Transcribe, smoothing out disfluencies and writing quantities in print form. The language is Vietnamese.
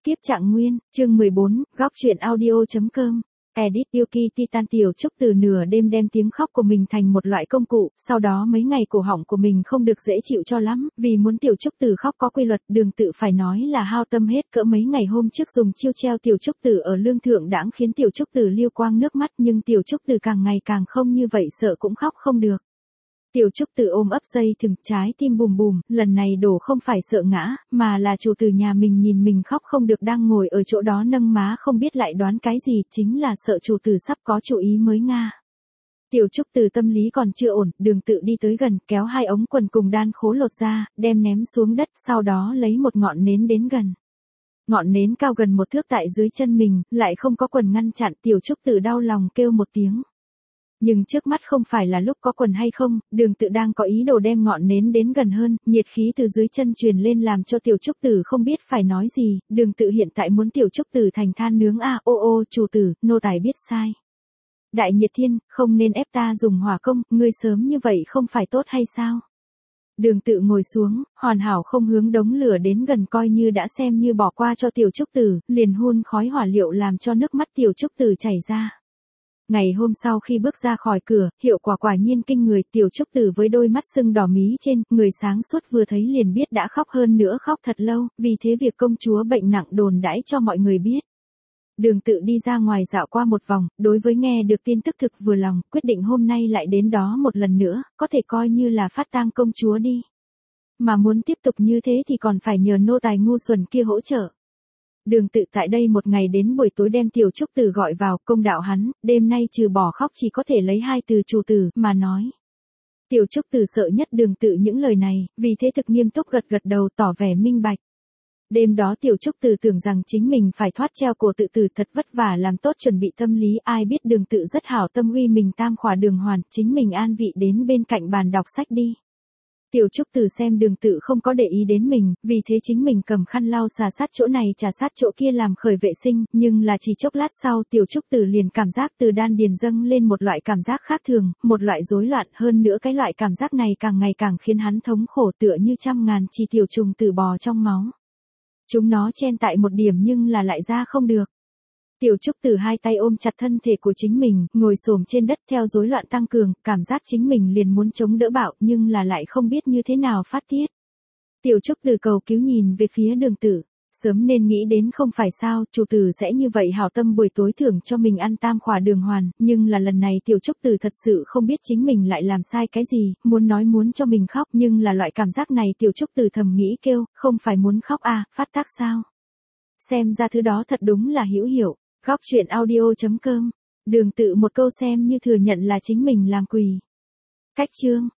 Kiếp trạng nguyên, chương 14, góc truyện audio.com. Edit Yuki Titan Tiểu Trúc từ nửa đêm đem tiếng khóc của mình thành một loại công cụ, sau đó mấy ngày cổ họng của mình không được dễ chịu cho lắm, vì muốn Tiểu Trúc Tử khóc có quy luật, Đường Tự phải nói là hao tâm hết cỡ mấy ngày hôm trước dùng chiêu treo Tiểu Trúc Tử ở lương thượng đãng khiến Tiểu Trúc Tử liêu quang nước mắt, nhưng Tiểu Trúc Tử càng ngày càng không như vậy, sợ cũng khóc không được. Tiểu Trúc Tử ôm ấp dây thừng, trái tim bùm bùm, lần này đổ không phải sợ ngã, mà là chủ tử nhà mình nhìn mình khóc không được đang ngồi ở chỗ đó nâng má không biết lại đoán cái gì, chính là sợ chủ tử sắp có chủ ý mới nga. Tiểu Trúc Tử tâm lý còn chưa ổn, Đường Tự đi tới gần, kéo hai ống quần cùng đan khố lột ra, đem ném xuống đất, sau đó lấy một ngọn nến đến gần. Ngọn nến cao gần một thước tại dưới chân mình, lại không có quần ngăn chặn, Tiểu Trúc Tử đau lòng kêu một tiếng. Nhưng trước mắt không phải là lúc có quần hay không, Đường Tự đang có ý đồ đem ngọn nến đến gần hơn, nhiệt khí từ dưới chân truyền lên làm cho Tiểu Trúc Tử không biết phải nói gì, Đường Tự hiện tại muốn Tiểu Trúc Tử thành than nướng à, ô chủ tử, nô tài biết sai. Đại nhiệt thiên, không nên ép ta dùng hỏa công, ngươi sớm như vậy không phải tốt hay sao? Đường Tự ngồi xuống, hoàn hảo không hướng đống lửa đến gần, coi như đã xem như bỏ qua cho Tiểu Trúc Tử, liền hun khói hỏa liệu làm cho nước mắt Tiểu Trúc Tử chảy ra. Ngày hôm sau khi bước ra khỏi cửa, hiệu quả quả nhiên kinh người, Tiểu Trúc Tử với đôi mắt sưng đỏ mí trên, người sáng suốt vừa thấy liền biết đã khóc, hơn nữa khóc thật lâu, vì thế việc công chúa bệnh nặng đồn đãi cho mọi người biết. Đường Tự đi ra ngoài dạo qua một vòng, đối với nghe được tin tức thực vừa lòng, quyết định hôm nay lại đến đó một lần nữa, có thể coi như là phát tang công chúa đi. Mà muốn tiếp tục như thế thì còn phải nhờ nô tài ngu xuẩn kia hỗ trợ. Đường Tự tại đây một ngày đến buổi tối đem Tiểu Trúc Tử gọi vào, công đạo hắn, đêm nay trừ bỏ khóc chỉ có thể lấy hai từ chủ tử, mà nói. Tiểu Trúc Tử sợ nhất Đường Tự những lời này, vì thế thực nghiêm túc gật gật đầu tỏ vẻ minh bạch. Đêm đó Tiểu Trúc Tử tưởng rằng chính mình phải thoát treo cổ tự tử, thật vất vả làm tốt chuẩn bị tâm lý, ai biết Đường Tự rất hảo tâm uy mình tam khỏa đường hoàn, chính mình an vị đến bên cạnh bàn đọc sách đi. Tiểu Trúc Tử xem Đường Tự không có để ý đến mình, vì thế chính mình cầm khăn lau xà sát chỗ này trà sát chỗ kia làm khởi vệ sinh, nhưng là chỉ chốc lát sau Tiểu Trúc Tử liền cảm giác từ đan điền dâng lên một loại cảm giác khác thường, một loại rối loạn, hơn nữa cái loại cảm giác này càng ngày càng khiến hắn thống khổ, tựa như trăm ngàn chỉ tiểu trùng tử bò trong máu. Chúng nó chen tại một điểm nhưng là lại ra không được. Tiểu Trúc Tử hai tay ôm chặt thân thể của chính mình, ngồi xổm trên đất theo rối loạn tăng cường, cảm giác chính mình liền muốn chống đỡ bạo nhưng là lại không biết như thế nào phát tiết. Tiểu Trúc Tử cầu cứu nhìn về phía Đường Tự, sớm nên nghĩ đến không phải sao, chủ tử sẽ như vậy hảo tâm buổi tối thưởng cho mình ăn tam khỏa đường hoàn, nhưng là lần này Tiểu Trúc Tử thật sự không biết chính mình lại làm sai cái gì, muốn nói muốn cho mình khóc nhưng là loại cảm giác này Tiểu Trúc Tử thầm nghĩ kêu, không phải muốn khóc à, phát tác sao? Xem ra thứ đó thật đúng là hữu hiệu. Góc truyện audio.com. Đường Tự một câu xem như thừa nhận là chính mình làm quỳ. Cách chương.